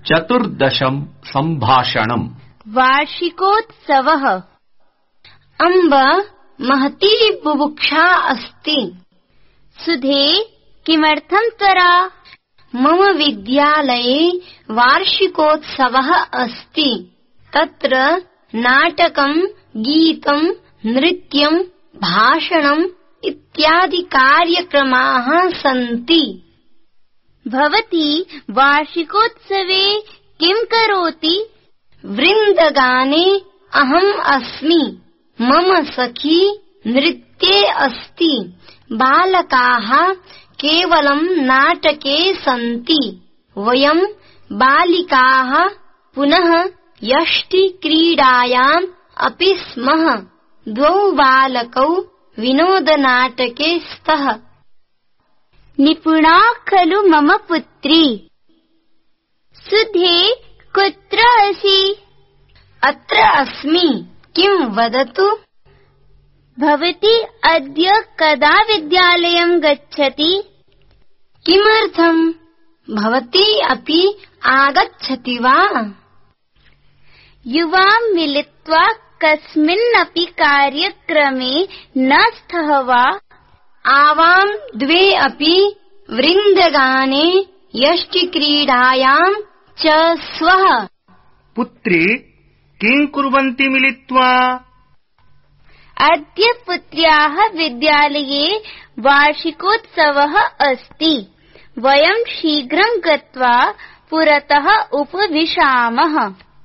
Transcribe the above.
चतुर्दशं सम्भाषणम्। वार्षिकोत्सवः। अम्ब महती बुभुक्षा अस्ति। सुधे किमर्थं त्वरा? मम विद्यालये वार्षिकोत्सवः अस्ति। तत्र नाटकं, गीतं, नृत्यं, भाषणम् इत्यादि कार्यक्रमाः सन्ति। भवती वार्षिकोत्सवे किं करोति? वृन्दगाने अहम् अस्मि। मम सखी नृत्ये अस्ति। बालकाः केवलं नाटके सन्ति। वयं बालिकाः पुनः यष्टिक्रीडायाम् अपि स्मः। द्वौ बालकौ विनोदनाटके स्तः। निपुणा खलु मम पुत्री। सुधे कुत्र असि? अत्र अस्मि। किं वदतु? भवती अद्य कदा विद्यालयं गच्छति? किमर्थं? भवती अपि आगच्छति वा? युवां मिलित्वा कस्मिन्नपि कार्यक्रमे न स्तः वा? आवां द्वे अपि वृन्दगाने, यष्टिक्रीडायां च स्वः। पुत्री, किं कुर्वन्ति मिलित्वा? अद्य पुत्र्याः विद्यालये वार्षिकोत्सवः अस्ति। वयं शीघ्रं गत्वा पुरतः उपविशामः।